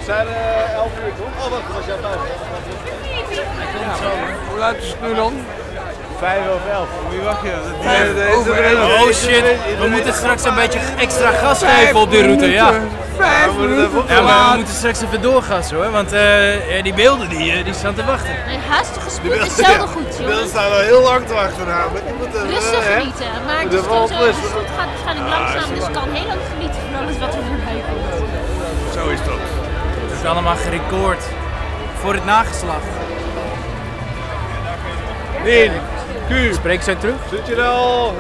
zijn 11 uur toch? Oh, wacht, was jouw thuis? Hoe laat is het nu dan? 11:05. Moet je wachten. Oh shit, we moeten straks een beetje extra gas geven op die route, ja. 5 minuten Ja, maar we moeten straks even doorgassen hoor, want die beelden die staan te wachten. Nee, haastig gespoed is zelden goed, De beelden jongens. staan al heel lang te wachten namelijk. Rustig genieten, maar het is sowieso, het gaat waarschijnlijk langzaam, dus ik kan heel lang genieten van alles wat er voorbij komt. Zo is dat. Het is allemaal gerecord voor het nageslacht. Nee, Q. Spreek zo terug. Zit je er al?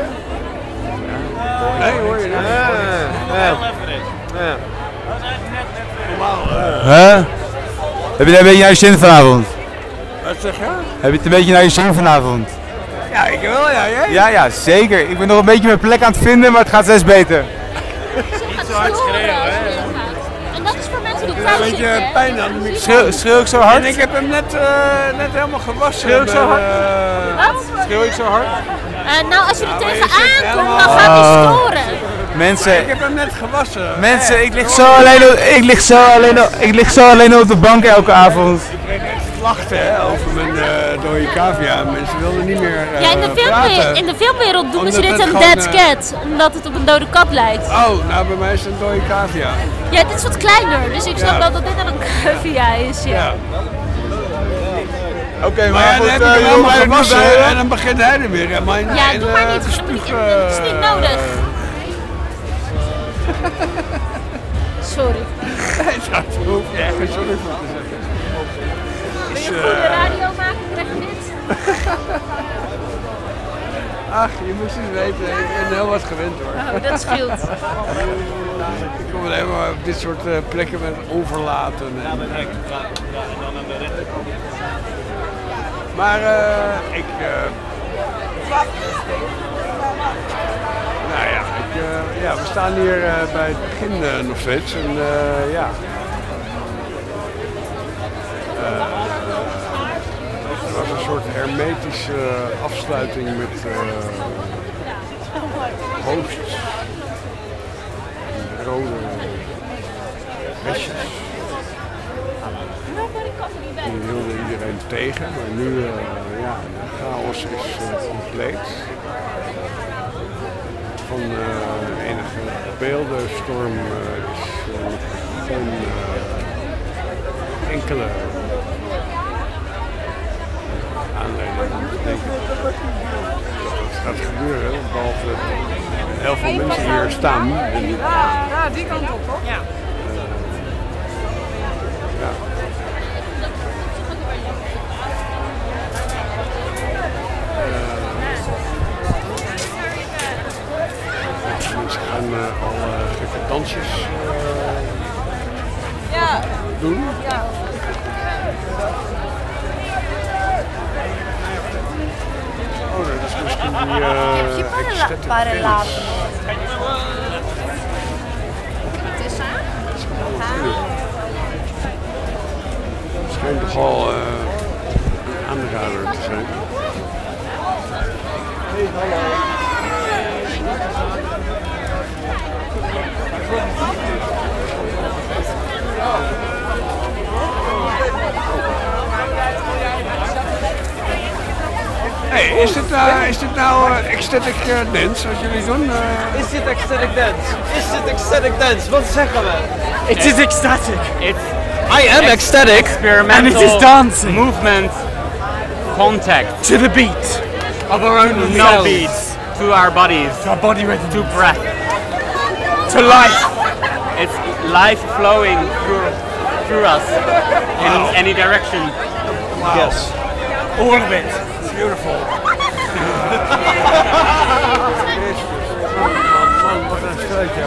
Nee hoor je dat? Ja. Heb je er een beetje naar je zin vanavond? Wat zeg je? Heb je het een beetje naar je zin vanavond? Ja, ik wel, ja. Jij? Ja, zeker. Ik ben nog een beetje mijn plek aan het vinden, maar het gaat steeds beter. Niet zo hard schreeuwen, hè? En dat is voor mensen die thuis Een zitten. beetje pijn aan de microfoon. Schreeuw ik zo hard? En ik heb hem net helemaal gewassen. Schreeuw ik zo hard? Wat? Schreeuw ik zo hard? Nou, als je er tegenaan komt, dan gaat hij storen. Mensen, Ik heb hem net gewassen. mensen, ik lig zo alleen op de bank elke avond. Ik kreeg echt klachten over mijn dode cavia. Mensen wilden niet meer Ja, in de filmwereld noemen ze Omdat dit het een gewoon, dead cat, omdat het op een dode kat lijkt. Oh, nou bij mij is het een dode cavia. Ja, dit is wat kleiner, dus ik snap Ja. wel dat dit dan een cavia is, ja. Oké, Maar maar ja, dan goed, heb ik hem joh, helemaal wij nu gewassen bij, en dan begint hij er weer. En mijn Ja, hele doe maar niet, gespuug, het is niet nodig. Sorry. Dat hoef je echt geen sorry voor te zeggen. Wil je een goede radio maken, krijg je dit? Ach, je moest eens weten, ik ben heel wat gewend hoor. Oh, dat scheelt. Ik kom alleen maar op dit soort plekken met overlaten. Maar ik... nou ja, we staan hier bij het begin nog steeds. En ja... Er was een soort hermetische afsluiting met hosts. Rode restjes. Die hielden iedereen tegen, maar nu ja, de chaos is compleet. Van enige beeldenstorm is geen enkele aanleiding om te denken dat het gaat gebeuren, behalve dat heel veel mensen hier staan. En, Ja, die kant op, toch? Ja. ja. Mensen gaan al gekke dansjes doen. Ja. Oh, dat is misschien die ecstatic dance. Het schijnt toch al aanrader te zijn. Hey, is dit nou ecstatic dance wat jullie doen? Is dit ecstatic dance? Is dit ecstatic dance? Wat zeggen we? It is ecstatic. I am ecstatic. And it is dancing. Movement. Contact. To the beat of our own No cells. beats. To our bodies. To our body rhythm. To breath. To life. It's life flowing through us in any direction. Yes. All of it. Beautiful. Wat een stelletje.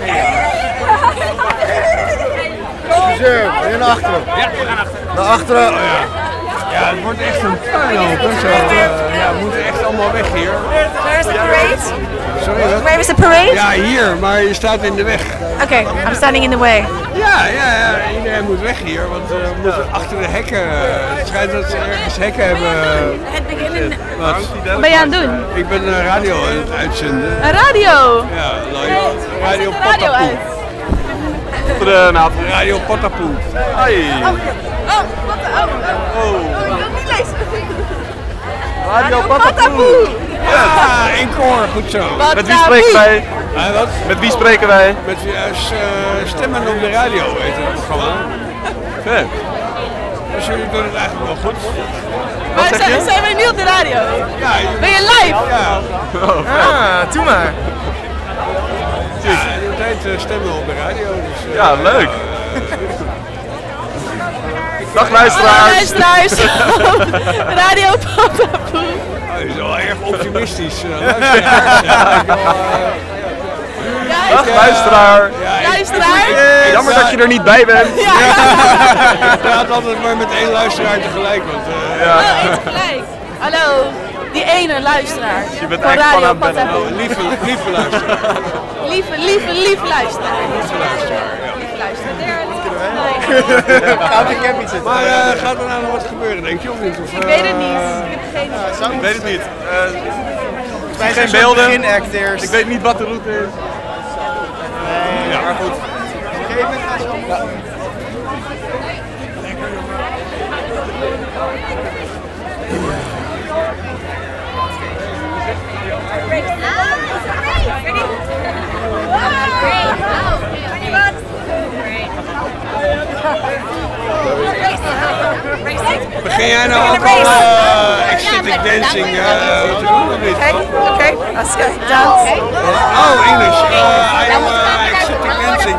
Zo, weer naar achteren. Ja, we gaan achter. Naar achteren. Oh ja. Ja, het wordt echt een puinhoop. Ja, we moeten echt allemaal weg hier. Where is the parade? Sorry, wat? Where is the parade? Ja, hier, maar je staat in de weg. Okay, I'm standing in the way. Ja, iedereen moet weg hier, want we moeten achter de hekken. Het schijnt dat ze ergens hekken hebben. Het beginnen. Wat? Wat ben je aan het doen? Ik ben radio aan het uitzenden. Een radio! Ja, live. Radio Zet de radio Patapoe. uit. Goedenavond. Radio Patapoe. Hoi. Oh, wat Oh. ik wil niet lezen. Radio Patapoe. Ja, één koor, goed zo. Met wie spreken wij? Wat? Met wie spreken wij? Met stemmen op de radio, heet het programma. Oké. Dus jullie doen het eigenlijk wel goed. Maar zijn wij nu op de radio? Ja, Ben je live? ja. Ah, doe maar. Ja, de tijd stemmen op de radio. Dus, Ja, leuk. Dag Hallo luisteraars. luisteraars. Radio Patapoe. je is wel erg optimistisch. Luisteraar. Ja, Dag luisteraar. Luisteraar. Jammer dat je er niet bij bent. ik praat altijd maar met één luisteraar tegelijk. Want, Ja. Oh, eens gelijk. Hallo. Die ene luisteraar. Je bent Van echt van Radio aan het Patapoe. lieve luisteraar. Lieve luisteraar. Lieve luisteraar, ja. Lieve luisteraar. Maar gaat er nou nog wat gebeuren, denk je, of niet? Of, Ik weet het niet. Ik heb geen idee. Ik weet het niet. Wij Geen beelden. Beginact eerst. Ik weet niet wat de route is. Ja, maar goed. begin jij nou ook al ecstatic dancing te doen, of niet? Okay, let's go. Dance. Oh, English. I am ecstatic dancing.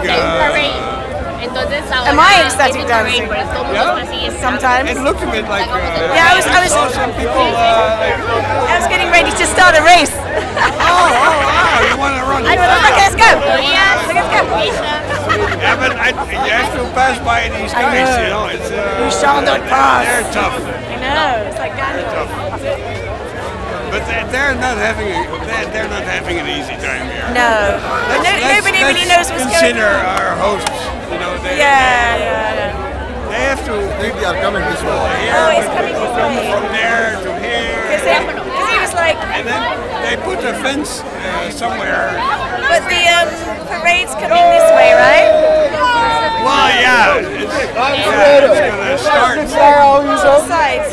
Am I ecstatic dancing? Sometimes. It looked a bit like. Yeah, I was some people. I was getting ready to start a race. You want to run? Okay, let's go. Let's go. Yeah, but you have to pass by these guys, you know. It's, We shall not pass. they're tough. I know. It's like Daniel. But they're not having an easy time here. No. Nobody really knows what's going Consider on. our hosts. You know, Yeah. they have to Maybe I'm coming this way. Oh, he's coming this way. from there to here, Because he was like, and then they put a fence somewhere. but the parade's coming this way, right? Well, yeah, it's gonna start. Both sides.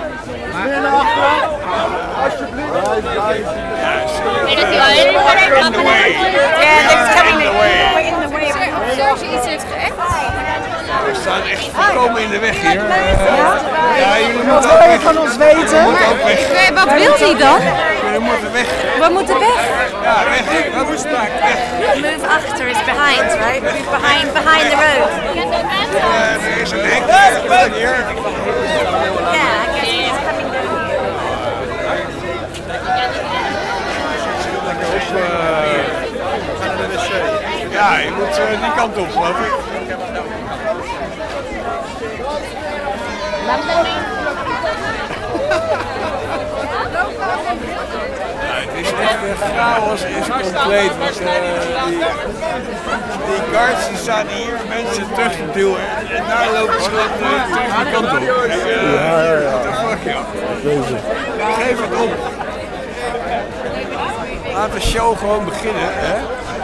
In the way. Yeah, it's coming. in the way. We're in the way. We staan echt volkomen in de weg hier. Ja, jullie Wat moeten wil ook je weg. van ons weten? Jullie moeten ook weg. Wat wil hij dan? Jullie moeten weg. We moeten weg. Ja, weg. Dat is weg. Move after is behind, right? Move behind the road. Er is een hek hier. Yeah, I guess he's coming down. Ja, je moet die kant op, geloof ik. Ja, het is echt chaos, is compleet. Want, die guards die staan hier mensen terug te duwen en daar lopen ze dan terug die kant op. What the fuck, joh. Geef het op. Laat de show gewoon beginnen, hè?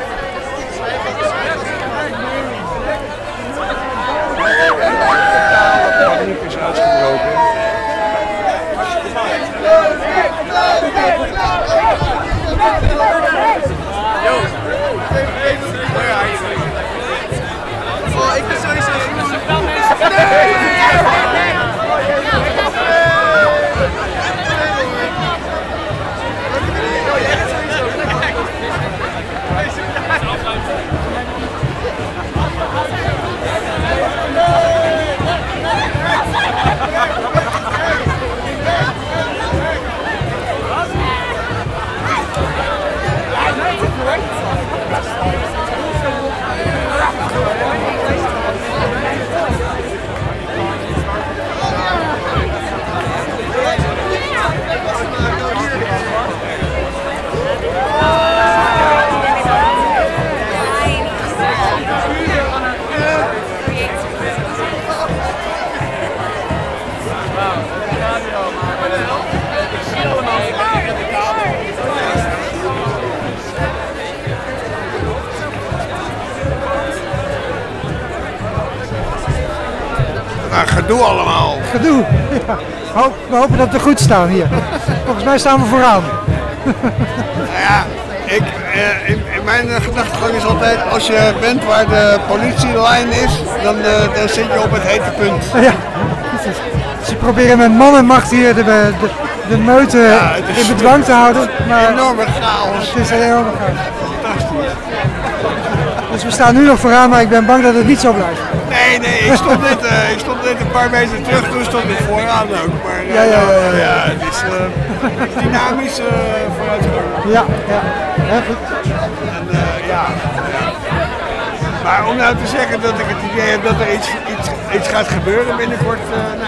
Paniek is uitgebroken. Ik ben sowieso. gedoe allemaal. Gedoe. Ja. We hopen dat we goed staan hier. Volgens mij staan we vooraan. Nou ja, in mijn gedachtegang is altijd, als je bent waar de politielijn is, dan zit je op het hete punt. Ja, precies. Ze proberen met man en macht hier de meute in bedwang te houden. Maar enorme chaos. Het is een enorme chaos. Fantastisch. Dus we staan nu nog vooraan, maar ik ben bang dat het niet zo blijft. Nee, ik stond net een paar meter terug, toen stond ik vooraan ook. Maar het is dynamisch vooruitgang. Ja, goed. En maar om nou te zeggen dat ik het idee heb dat er iets gaat gebeuren binnenkort,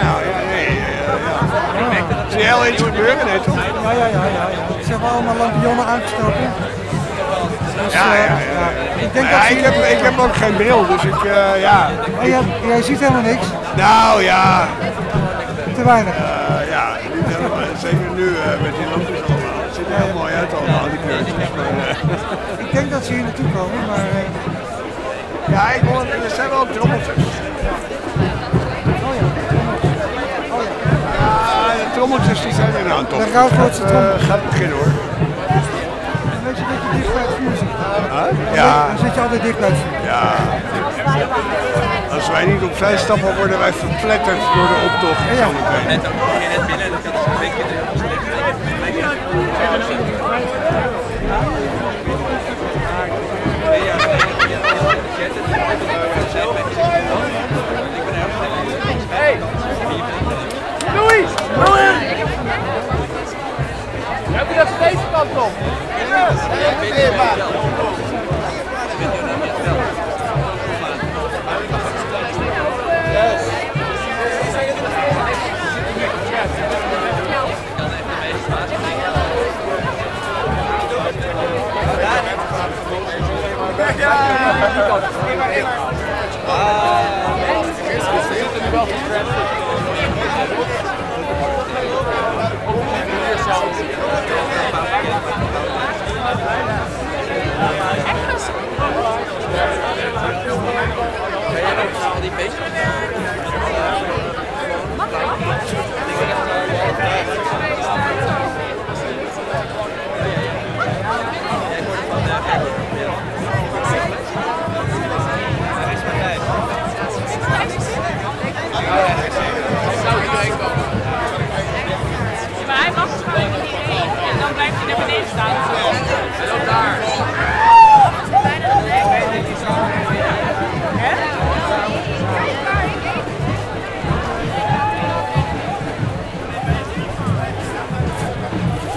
Zie je heel iets gebeuren? Nee, toch? Ja. Ze hebben allemaal lampionnen aangestoken. Dus, ik heb ook geen bril, dus Jij ziet helemaal niks? Nou ja. Te weinig? Niet helemaal, zeker nu met die lampjes allemaal. Het ziet er heel mooi uit allemaal, die kleurtjes. Ik denk dat ze hier naartoe komen, maar... Ja, ik hoor, er zijn wel trommeltjes. De trommeltjes die zijn er nou toch. De Ruigoortse trommel. Gaat beginnen hoor. Dan weet je dat je dicht bij het vuur zit. Ja. Dan zit je altijd dicht bij het vuur. Ja. Als wij niet opzij stappen, worden wij verpletterd door de optocht. Ja. Hey! Louis! Heb je dat deze kant op? Ja!